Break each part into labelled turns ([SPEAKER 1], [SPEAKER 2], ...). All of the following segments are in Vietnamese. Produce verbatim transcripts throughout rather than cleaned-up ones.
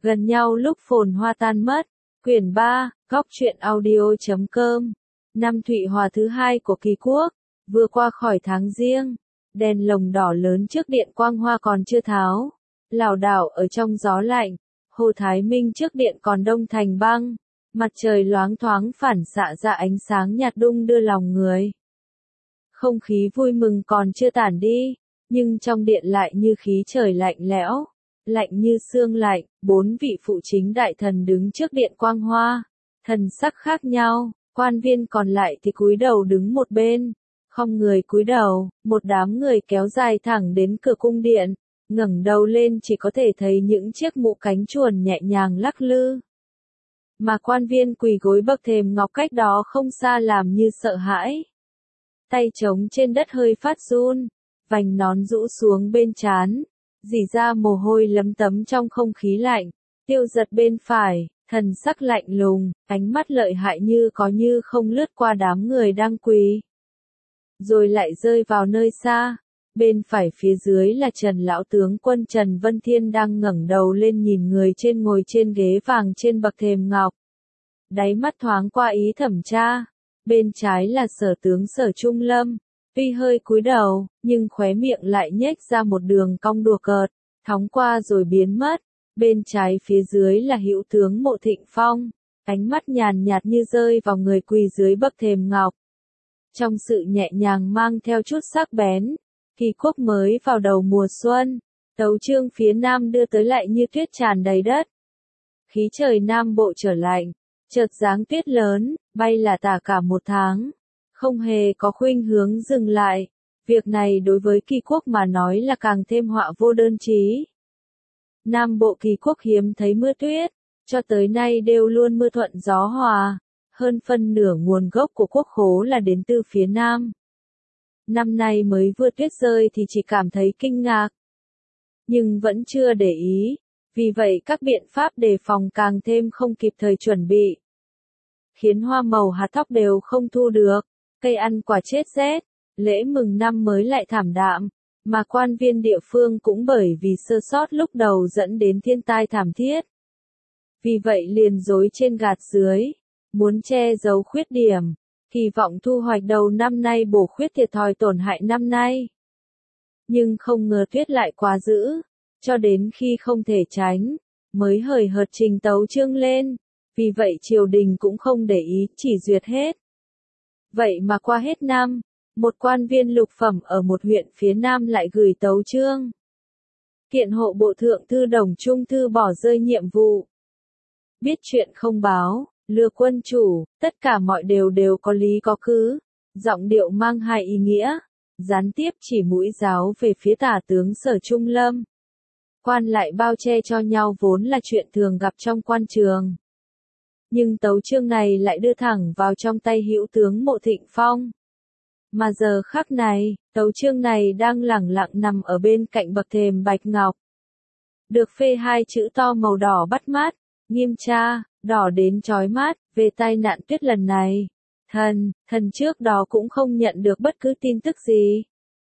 [SPEAKER 1] Gần nhau lúc phồn hoa tan mất. Quyển ba, góc truyện audio chấm com. Năm Thụy Hòa thứ hai của Kỳ Quốc, vừa qua khỏi tháng Giêng, đèn lồng đỏ lớn trước điện quang hoa còn chưa tháo, lảo đảo ở trong gió lạnh. Hồ Thái Minh trước điện còn đông thành băng, mặt trời loáng thoáng phản xạ ra ánh sáng nhạt đung đưa lòng người. Không khí vui mừng còn chưa tản đi, nhưng trong điện lại như khí trời lạnh lẽo, lạnh như xương lạnh. Bốn vị phụ chính đại thần đứng trước điện quang hoa, thần sắc khác nhau, quan viên còn lại thì cúi đầu đứng một bên, không người cúi đầu. Một đám người kéo dài thẳng đến cửa cung điện, ngẩng đầu lên chỉ có thể thấy những chiếc mũ cánh chuồn nhẹ nhàng lắc lư. Mà quan viên quỳ gối bậc thềm ngọc cách đó không xa làm như sợ hãi. Tay trống trên đất hơi phát run, vành nón rũ xuống bên trán, rỉ ra mồ hôi lấm tấm trong không khí lạnh. Tiêu Giật bên phải, thần sắc lạnh lùng, ánh mắt lợi hại như có như không lướt qua đám người đang quỳ, rồi lại rơi vào nơi xa. Bên phải phía dưới là Trần lão tướng quân Trần Vân Thiên đang ngẩng đầu lên nhìn người trên ngồi trên ghế vàng trên bậc thềm ngọc. Đáy mắt thoáng qua ý thẩm tra. Bên trái là Sở tướng Sở Trung Lâm, tuy hơi cúi đầu, nhưng khóe miệng lại nhếch ra một đường cong đùa cợt, thóng qua rồi biến mất. Bên trái phía dưới là Hữu tướng Mộ Thịnh Phong, ánh mắt nhàn nhạt như rơi vào người quỳ dưới bậc thềm ngọc. Trong sự nhẹ nhàng mang theo chút sắc bén, Kỳ Quốc mới vào đầu mùa xuân, tấu chương phía nam đưa tới lại như tuyết tràn đầy đất. Khí trời nam bộ trở lạnh, chợt giáng tuyết lớn, bay là tả cả một tháng, không hề có khuynh hướng dừng lại. Việc này đối với Kỳ Quốc mà nói là càng thêm họa vô đơn chí. Nam bộ Kỳ Quốc hiếm thấy mưa tuyết, cho tới nay đều luôn mưa thuận gió hòa, hơn phân nửa nguồn gốc của quốc khố là đến từ phía nam. Năm nay mới vừa tuyết rơi thì chỉ cảm thấy kinh ngạc, nhưng vẫn chưa để ý, vì vậy các biện pháp đề phòng càng thêm không kịp thời chuẩn bị, khiến hoa màu hạt thóc đều không thu được, cây ăn quả chết rét, lễ mừng năm mới lại thảm đạm, mà quan viên địa phương cũng bởi vì sơ sót lúc đầu dẫn đến thiên tai thảm thiết. Vì vậy liền dối trên gạt dưới, muốn che giấu khuyết điểm, kỳ vọng thu hoạch đầu năm nay bổ khuyết thiệt thòi tổn hại năm nay. Nhưng không ngờ tuyết lại quá dữ, cho đến khi không thể tránh, mới hời hợt trình tấu chương lên, vì vậy triều đình cũng không để ý, chỉ duyệt hết. Vậy mà qua hết năm, một quan viên lục phẩm ở một huyện phía nam lại gửi tấu chương kiện hộ bộ thượng thư Đồng Trung Thư bỏ rơi nhiệm vụ. Biết chuyện không báo, lừa quân chủ, tất cả mọi điều đều có lý có cứ, giọng điệu mang hai ý nghĩa, gián tiếp chỉ mũi giáo về phía tả tướng Sở Trung Lâm. Quan lại bao che cho nhau vốn là chuyện thường gặp trong quan trường. Nhưng tấu chương này lại đưa thẳng vào trong tay Hữu tướng Mộ Thịnh Phong. Mà giờ khắc này, tấu chương này đang lẳng lặng nằm ở bên cạnh bậc thềm bạch ngọc. Được phê hai chữ to màu đỏ bắt mắt, nghiêm tra, đỏ đến chói mắt, về tai nạn tuyết lần này. Thần, thần trước đó cũng không nhận được bất cứ tin tức gì.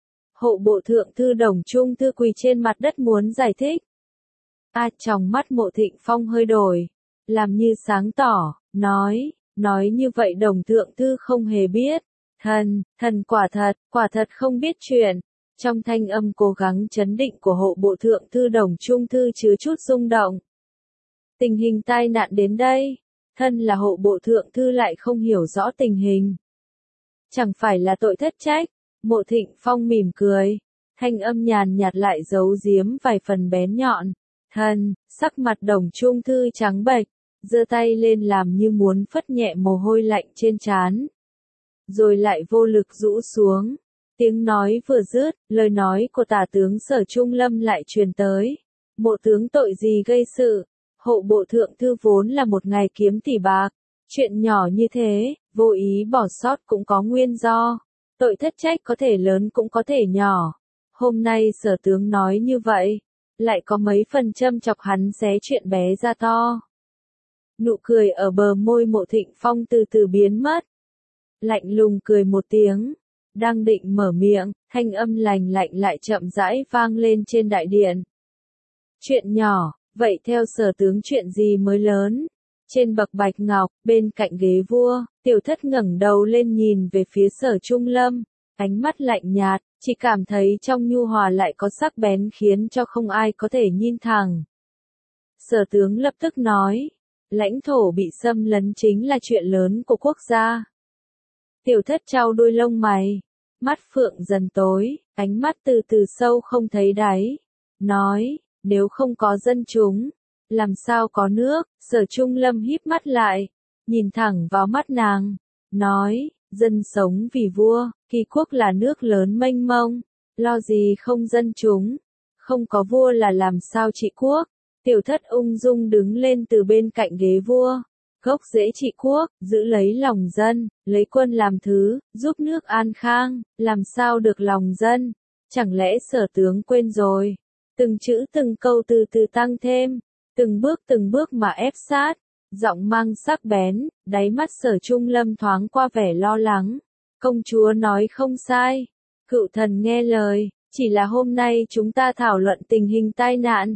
[SPEAKER 1] Hộ bộ thượng thư Đồng Trung Thư quỳ trên mặt đất muốn giải thích. A à, trong mắt Mộ Thịnh Phong hơi đổi, làm như sáng tỏ, nói, nói như vậy Đồng thượng thư không hề biết. Thần, thần quả thật, quả thật không biết chuyện. Trong thanh âm cố gắng chấn định của hộ bộ thượng thư Đồng Trung Thư chứa chút rung động. Tình hình tai nạn đến đây, thân là hộ bộ thượng thư lại không hiểu rõ tình hình. Chẳng phải là tội thất trách. Mộ Thịnh Phong mỉm cười, thanh âm nhàn nhạt lại giấu giếm vài phần bén nhọn. Thần, sắc mặt Đồng Trung Thư trắng bệch, giơ tay lên làm như muốn phất nhẹ mồ hôi lạnh trên trán, rồi lại vô lực rũ xuống. Tiếng nói vừa dứt, lời nói của tả tướng Sở Trung Lâm lại truyền tới. Mộ tướng tội gì gây sự? Hộ bộ thượng thư vốn là một ngày kiếm tỷ bạc, chuyện nhỏ như thế, vô ý bỏ sót cũng có nguyên do. Tội thất trách có thể lớn cũng có thể nhỏ. Hôm nay Sở tướng nói như vậy, lại có mấy phần châm chọc hắn xé chuyện bé ra to. Nụ cười ở bờ môi Mộ Thịnh Phong từ từ biến mất. Lạnh lùng cười một tiếng, đang định mở miệng, thanh âm lành lạnh lại chậm rãi vang lên trên đại điện. Chuyện nhỏ, Vậy theo Sở tướng chuyện gì mới lớn? Trên bậc bạch ngọc, bên cạnh ghế vua, Tiểu Thất ngẩng đầu lên nhìn về phía Sở Trung Lâm, ánh mắt lạnh nhạt, chỉ cảm thấy trong nhu hòa lại có sắc bén khiến cho không ai có thể nhìn thẳng. Sở tướng lập tức nói, lãnh thổ bị xâm lấn chính là chuyện lớn của quốc gia. Tiểu Thất trao đôi lông mày, mắt phượng dần tối, ánh mắt từ từ sâu không thấy đáy, nói, nếu không có dân chúng, làm sao có nước? Sở Trung Lâm híp mắt lại, nhìn thẳng vào mắt nàng, nói, dân sống vì vua, Kỳ quốc là nước lớn mênh mông, lo gì không dân chúng, không có vua là làm sao trị quốc? Tiểu Thất ung dung đứng lên từ bên cạnh ghế vua, gốc rễ trị quốc, giữ lấy lòng dân, lấy quân làm thứ, giúp nước an khang, làm sao được lòng dân? Chẳng lẽ Sở tướng quên rồi? Từng chữ từng câu từ từ tăng thêm, từng bước từng bước mà ép sát, giọng mang sắc bén, đáy mắt Sở Trung Lâm thoáng qua vẻ lo lắng. Công chúa nói không sai, cựu thần nghe lời, chỉ là hôm nay chúng ta thảo luận tình hình tai nạn.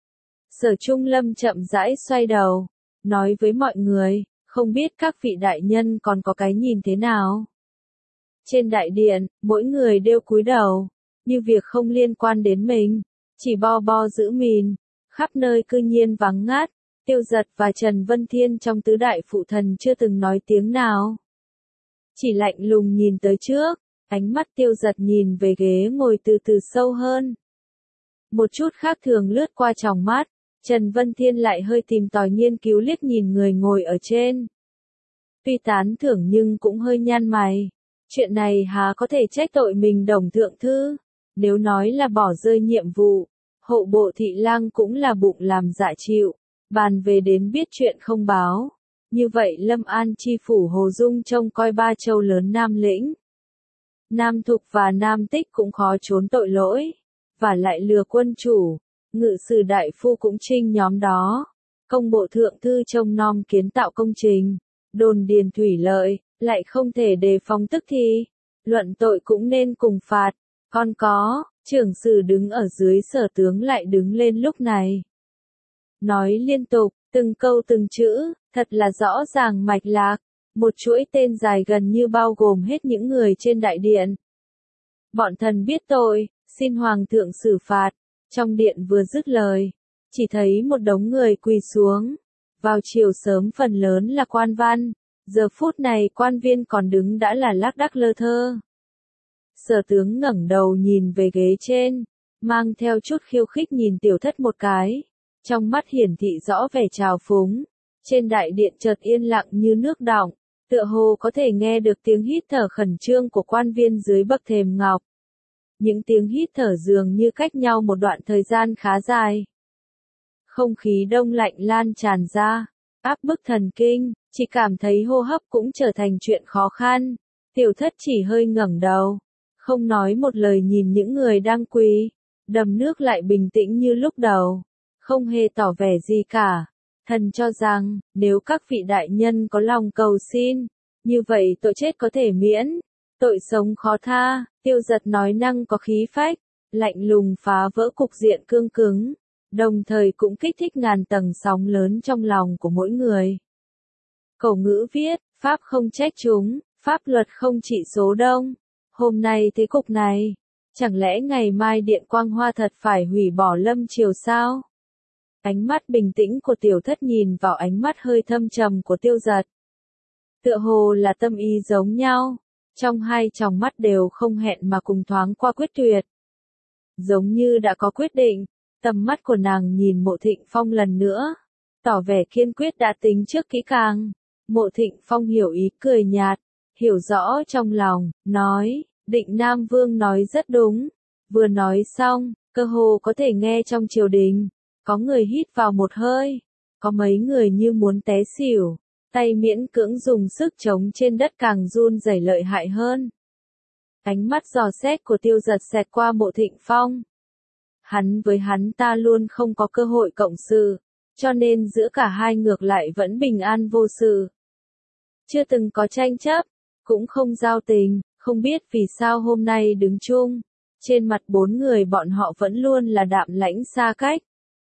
[SPEAKER 1] Sở Trung Lâm chậm rãi xoay đầu, nói với mọi người, không biết các vị đại nhân còn có cái nhìn thế nào. Trên đại điện, mỗi người đều cúi đầu, như việc không liên quan đến mình, chỉ bo bo giữ mìn, khắp nơi cư nhiên vắng ngắt, Tiêu Giật và Trần Vân Thiên trong tứ đại phụ thần chưa từng nói tiếng nào. Chỉ lạnh lùng nhìn tới trước, ánh mắt Tiêu Giật nhìn về ghế ngồi từ từ sâu hơn. Một chút khác thường lướt qua tròng mắt, Trần Vân Thiên lại hơi tìm tòi nghiên cứu liếc nhìn người ngồi ở trên. Tuy tán thưởng nhưng cũng hơi nhăn mày, chuyện này há có thể trách tội mình Đồng thượng thư, nếu nói là bỏ rơi nhiệm vụ, hậu bộ thị lang cũng là bụng làm dạ chịu, bàn về đến biết chuyện không báo. Như vậy Lâm An chi phủ Hồ Dung trông coi ba châu lớn Nam Lĩnh, Nam Thục và Nam Tích cũng khó trốn tội lỗi, và lại lừa quân chủ, ngự sử đại phu cũng trinh nhóm đó, công bộ thượng thư trông nom kiến tạo công trình, đồn điền thủy lợi, lại không thể đề phòng tức thì, luận tội cũng nên cùng phạt, còn có, trưởng sử đứng ở dưới Sở tướng lại đứng lên lúc này. Nói liên tục, từng câu từng chữ, thật là rõ ràng mạch lạc, một chuỗi tên dài gần như bao gồm hết những người trên đại điện. Bọn thần biết tội, xin hoàng thượng xử phạt. Trong điện vừa dứt lời, chỉ thấy một đống người quỳ xuống. Vào chiều sớm phần lớn là quan văn, giờ phút này quan viên còn đứng đã là lác đác lơ thơ. Sở tướng ngẩng đầu nhìn về ghế trên, mang theo chút khiêu khích nhìn Tiểu Thất một cái, trong mắt hiển thị rõ vẻ trào phúng. Trên đại điện chợt yên lặng như nước đọng, tựa hồ có thể nghe được tiếng hít thở khẩn trương của quan viên dưới bậc thềm ngọc. Những tiếng hít thở dường như cách nhau một đoạn thời gian khá dài. Không khí đông lạnh lan tràn ra, áp bức thần kinh, chỉ cảm thấy hô hấp cũng trở thành chuyện khó khăn. Tiểu Thất chỉ hơi ngẩng đầu, không nói một lời nhìn những người đang quỳ, đầm nước lại bình tĩnh như lúc đầu, không hề tỏ vẻ gì cả. Thần cho rằng, nếu các vị đại nhân có lòng cầu xin, như vậy tội chết có thể miễn, tội sống khó tha. Tiêu Giật nói năng có khí phách, lạnh lùng phá vỡ cục diện cương cứng, đồng thời cũng kích thích ngàn tầng sóng lớn trong lòng của mỗi người. Cổ ngữ viết, pháp không trách chúng, pháp luật không trị số đông. Hôm nay thế cục này, chẳng lẽ ngày mai Điện Quang Hoa thật phải hủy bỏ lâm triều sao? Ánh mắt bình tĩnh của Tiểu Thất nhìn vào ánh mắt hơi thâm trầm của Tiêu Giật. Tựa hồ là tâm ý giống nhau, trong hai tròng mắt đều không hẹn mà cùng thoáng qua quyết tuyệt. Giống như đã có quyết định, tầm mắt của nàng nhìn Mộ Thịnh Phong lần nữa, tỏ vẻ kiên quyết đã tính trước kỹ càng. Mộ Thịnh Phong hiểu ý cười nhạt, hiểu rõ trong lòng, nói, Định Nam Vương nói rất đúng. Vừa nói xong, cơ hồ có thể nghe trong triều đình, có người hít vào một hơi, có mấy người như muốn té xỉu, tay miễn cưỡng dùng sức chống trên đất càng run rẩy lợi hại hơn. Ánh mắt dò xét của Tiêu Giật xẹt qua Mộ Thịnh Phong. Hắn với hắn ta luôn không có cơ hội cộng sự, cho nên giữa cả hai ngược lại vẫn bình an vô sự. Chưa từng có tranh chấp, cũng không giao tình, không biết vì sao hôm nay đứng chung, trên mặt bốn người bọn họ vẫn luôn là đạm lãnh xa cách.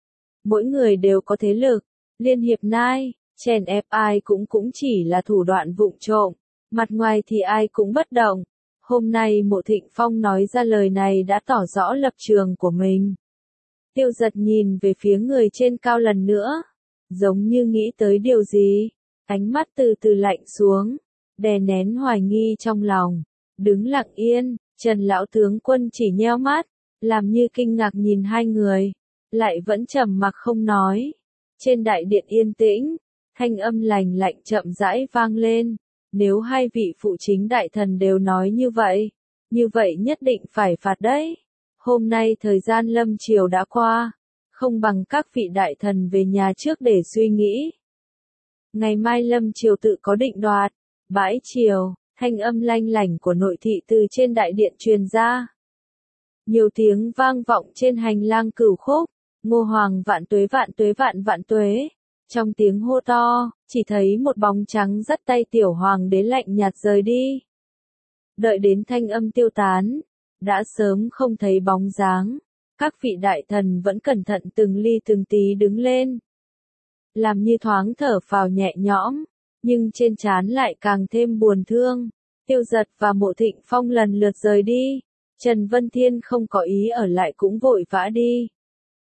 [SPEAKER 1] mỗi người đều có thế lực, liên hiệp nai, chèn ép ai cũng cũng chỉ là thủ đoạn vụng trộm, mặt ngoài thì ai cũng bất động. Hôm nay Mộ Thịnh Phong nói ra lời này đã tỏ rõ lập trường của mình. Tiêu Giật nhìn về phía người trên cao lần nữa, giống như nghĩ tới điều gì, ánh mắt từ từ lạnh xuống, đè nén hoài nghi trong lòng, đứng lặng yên. Trần lão tướng quân chỉ nheo mắt, làm như kinh ngạc nhìn hai người, lại vẫn trầm mặc không nói. Trên đại điện yên tĩnh, thanh âm lành lạnh chậm rãi vang lên, nếu hai vị phụ chính đại thần đều nói như vậy, như vậy nhất định phải phạt đấy. Hôm nay thời gian lâm triều đã qua, không bằng các vị đại thần về nhà trước để suy nghĩ. Ngày mai lâm triều tự có định đoạt. Bãi triều, thanh âm lanh lảnh của nội thị từ trên đại điện truyền ra. Nhiều tiếng vang vọng trên hành lang cửu khúc, Ngô Hoàng vạn tuế vạn tuế vạn vạn tuế. Trong tiếng hô to, chỉ thấy một bóng trắng dắt tay tiểu hoàng đế lạnh nhạt rời đi. Đợi đến thanh âm tiêu tán, đã sớm không thấy bóng dáng, các vị đại thần vẫn cẩn thận từng ly từng tí đứng lên. Làm như thoáng thở phào nhẹ nhõm, nhưng trên trán lại càng thêm buồn thương. Tiêu Giật và Mộ Thịnh Phong lần lượt rời đi, Trần Vân Thiên không có ý ở lại cũng vội vã đi.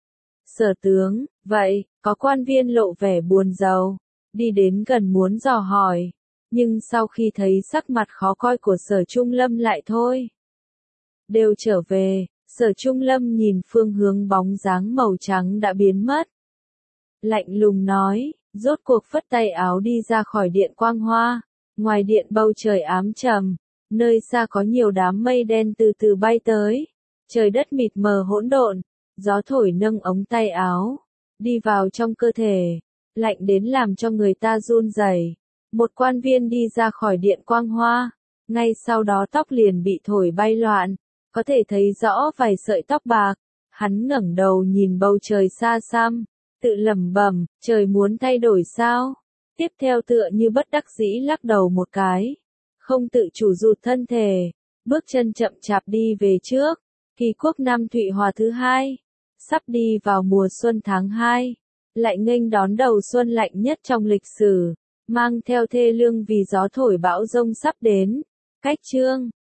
[SPEAKER 1] Sở tướng, vậy, có quan viên lộ vẻ buồn rầu, đi đến gần muốn dò hỏi, nhưng sau khi thấy sắc mặt khó coi của Sở Trung Lâm lại thôi. Đều trở về, Sở Trung Lâm nhìn phương hướng bóng dáng màu trắng đã biến mất. Lạnh lùng nói, rốt cuộc phất tay áo đi ra khỏi điện quang hoa, ngoài điện bầu trời ám trầm, nơi xa có nhiều đám mây đen từ từ bay tới, trời đất mịt mờ hỗn độn, gió thổi nâng ống tay áo, đi vào trong cơ thể, lạnh đến làm cho người ta run rẩy. Một quan viên đi ra khỏi điện quang hoa, ngay sau đó tóc liền bị thổi bay loạn, có thể thấy rõ vài sợi tóc bạc, hắn ngẩng đầu nhìn bầu trời xa xăm, tự lẩm bẩm, trời muốn thay đổi sao? Tiếp theo tựa như bất đắc dĩ lắc đầu một cái, không tự chủ rụt thân thể, bước chân chậm chạp đi về trước. Kỳ quốc năm Thụy Hòa thứ hai, sắp đi vào mùa xuân tháng hai, lại nghênh đón đầu xuân lạnh nhất trong lịch sử, mang theo thê lương vì gió thổi bão rông sắp đến. Cách chương